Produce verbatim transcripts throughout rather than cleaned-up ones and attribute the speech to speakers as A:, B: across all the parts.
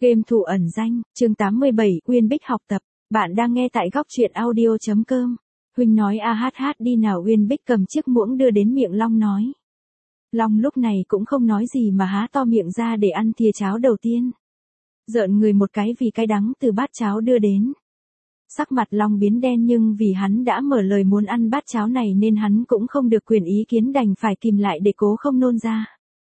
A: Game thủ ẩn danh, chương tám mươi bảy, Uyên Bích học tập. Bạn đang nghe tại góc truyện audio chấm com. Huynh nói a hát hát đi nào. Uyên Bích cầm chiếc muỗng đưa đến miệng Long nói. Long lúc này cũng không nói gì mà há to miệng ra để ăn thìa cháo đầu tiên. Rợn người một cái vì cái đắng từ bát cháo đưa đến. Sắc mặt Long biến đen nhưng vì hắn đã mở lời muốn ăn bát cháo này nên hắn cũng không được quyền ý kiến đành phải kìm lại để cố không nôn ra.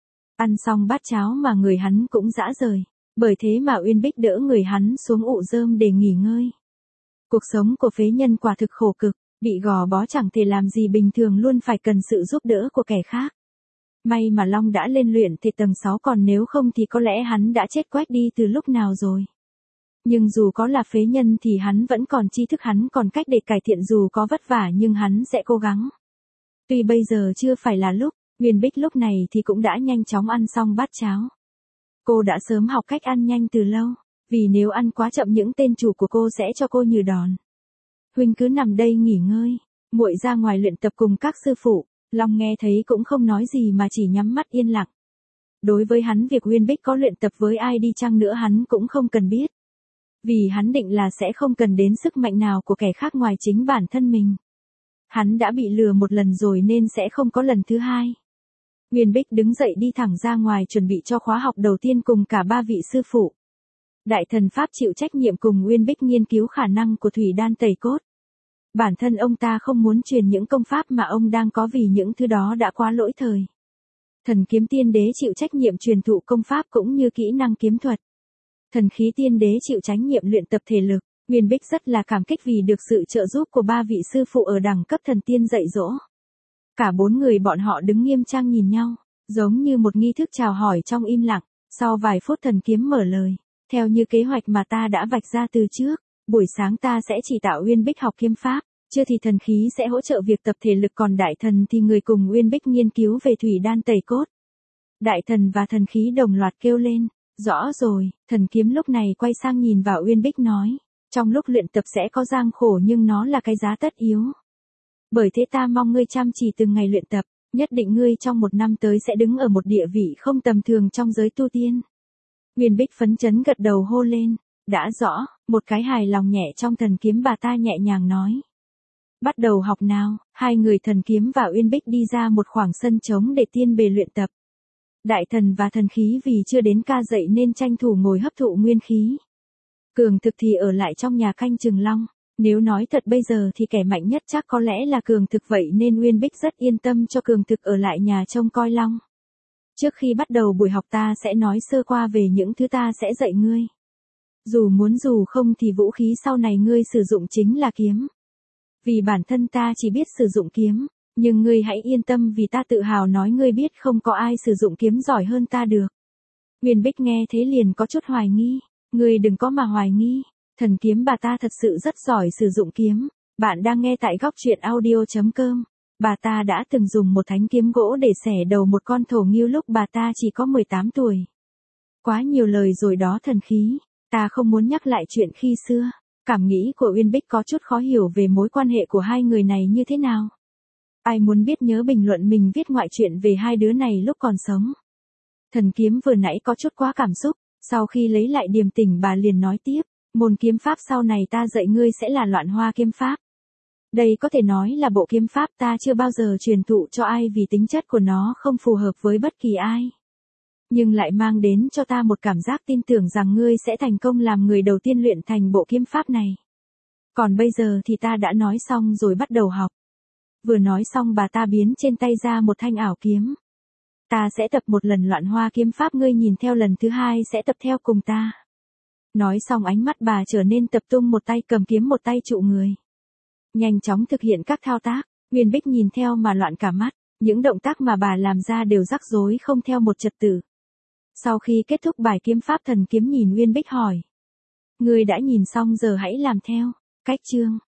A: Ăn xong bát cháo mà người hắn cũng rã rời. Bởi thế mà Uyên Bích đỡ người hắn xuống ụ rơm để nghỉ ngơi. Cuộc sống của phế nhân quả thực khổ cực, bị gò bó chẳng thể làm gì bình thường luôn phải cần sự giúp đỡ của kẻ khác. May mà Long đã lên luyện thể tầng sáu còn nếu không thì có lẽ hắn đã chết quách đi từ lúc nào rồi. Nhưng dù có là phế nhân thì hắn vẫn còn tri thức, hắn còn cách để cải thiện, dù có vất vả nhưng hắn sẽ cố gắng. Tuy bây giờ chưa phải là lúc, Uyên Bích lúc này thì cũng đã nhanh chóng ăn xong bát cháo. Cô đã sớm học cách ăn nhanh từ lâu, vì nếu ăn quá chậm những tên chủ của cô sẽ cho cô như đòn. Huynh cứ nằm đây nghỉ ngơi, muội ra ngoài luyện tập cùng các sư phụ. Long nghe thấy cũng không nói gì mà chỉ nhắm mắt yên lặng. Đối với hắn việc Uyên Bích có luyện tập với ai đi chăng nữa hắn cũng không cần biết. Vì hắn định là sẽ không cần đến sức mạnh nào của kẻ khác ngoài chính bản thân mình. Hắn đã bị lừa một lần rồi nên sẽ không có lần thứ hai. Uyên Bích đứng dậy đi thẳng ra ngoài chuẩn bị cho khóa học đầu tiên cùng cả ba vị sư phụ. Đại thần Pháp chịu trách nhiệm cùng Uyên Bích nghiên cứu khả năng của thủy đan tẩy cốt. Bản thân ông ta không muốn truyền những công pháp mà ông đang có vì những thứ đó đã quá lỗi thời. Thần kiếm tiên đế chịu trách nhiệm truyền thụ công pháp cũng như kỹ năng kiếm thuật. Thần khí tiên đế chịu trách nhiệm luyện tập thể lực. Uyên Bích rất là cảm kích vì được sự trợ giúp của ba vị sư phụ ở đẳng cấp thần tiên dạy dỗ. Cả bốn người bọn họ đứng nghiêm trang nhìn nhau, giống như một nghi thức chào hỏi trong im lặng. Sau vài phút thần kiếm mở lời, theo như kế hoạch mà ta đã vạch ra từ trước, buổi sáng ta sẽ chỉ tạo Uyên Bích học kiếm pháp, trưa thì thần khí sẽ hỗ trợ việc tập thể lực, còn đại thần thì người cùng Uyên Bích nghiên cứu về thủy đan tẩy cốt. Đại thần và thần khí đồng loạt kêu lên, rõ rồi. Thần kiếm lúc này quay sang nhìn vào Uyên Bích nói, trong lúc luyện tập sẽ có gian khổ nhưng nó là cái giá tất yếu. Bởi thế ta mong ngươi chăm chỉ từng ngày luyện tập, nhất định ngươi trong một năm tới sẽ đứng ở một địa vị không tầm thường trong giới tu tiên. Uyên Bích phấn chấn gật đầu hô lên, đã rõ. Một cái hài lòng nhẹ trong thần kiếm bà ta nhẹ nhàng nói. Bắt đầu học nào. Hai người thần kiếm và Uyên Bích đi ra một khoảng sân trống để tiên bề luyện tập. Đại thần và thần khí vì chưa đến ca dậy nên tranh thủ ngồi hấp thụ nguyên khí. Cường thực thì ở lại trong nhà canh chừng Long. Nếu nói thật bây giờ thì kẻ mạnh nhất chắc có lẽ là Cường thực, vậy nên Uyên Bích rất yên tâm cho Cường thực ở lại nhà trông coi Long. Trước khi bắt đầu buổi học ta sẽ nói sơ qua về những thứ ta sẽ dạy ngươi. Dù muốn dù không thì vũ khí sau này ngươi sử dụng chính là kiếm. Vì bản thân ta chỉ biết sử dụng kiếm, nhưng ngươi hãy yên tâm vì ta tự hào nói ngươi biết không có ai sử dụng kiếm giỏi hơn ta được. Uyên Bích nghe thế liền có chút hoài nghi, ngươi đừng có mà hoài nghi, thần kiếm bà ta thật sự rất giỏi sử dụng kiếm. Bạn đang nghe tại góc truyện audio chấm com. Bà ta đã từng dùng một thanh kiếm gỗ để xẻ đầu một con thổ nghêu lúc bà ta chỉ có mười tám tuổi. Quá nhiều lời rồi đó thần khí. Ta không muốn nhắc lại chuyện khi xưa. Cảm nghĩ của Uyên Bích có chút khó hiểu về mối quan hệ của hai người này như thế nào. Ai muốn biết nhớ bình luận mình viết ngoại truyện về hai đứa này lúc còn sống. Thần kiếm vừa nãy có chút quá cảm xúc, sau khi lấy lại điềm tĩnh bà liền nói tiếp, môn kiếm pháp sau này ta dạy ngươi sẽ là loạn hoa kiếm pháp. Đây có thể nói là bộ kiếm pháp ta chưa bao giờ truyền thụ cho ai vì tính chất của nó không phù hợp với bất kỳ ai. Nhưng lại mang đến cho ta một cảm giác tin tưởng rằng ngươi sẽ thành công làm người đầu tiên luyện thành bộ kiếm pháp này. Còn bây giờ thì ta đã nói xong rồi, bắt đầu học. Vừa nói xong bà ta biến trên tay ra một thanh ảo kiếm. Ta sẽ tập một lần loạn hoa kiếm pháp, ngươi nhìn theo, lần thứ hai sẽ tập theo cùng ta. Nói xong ánh mắt bà trở nên tập trung, một tay cầm kiếm một tay trụ người. Nhanh chóng thực hiện các thao tác, Uyên Bích nhìn theo mà loạn cả mắt, những động tác mà bà làm ra đều rắc rối không theo một trật tự. Sau khi kết thúc bài kiếm pháp, thần kiếm nhìn Uyên Bích hỏi. Ngươi đã nhìn xong giờ hãy làm theo. Cách chương.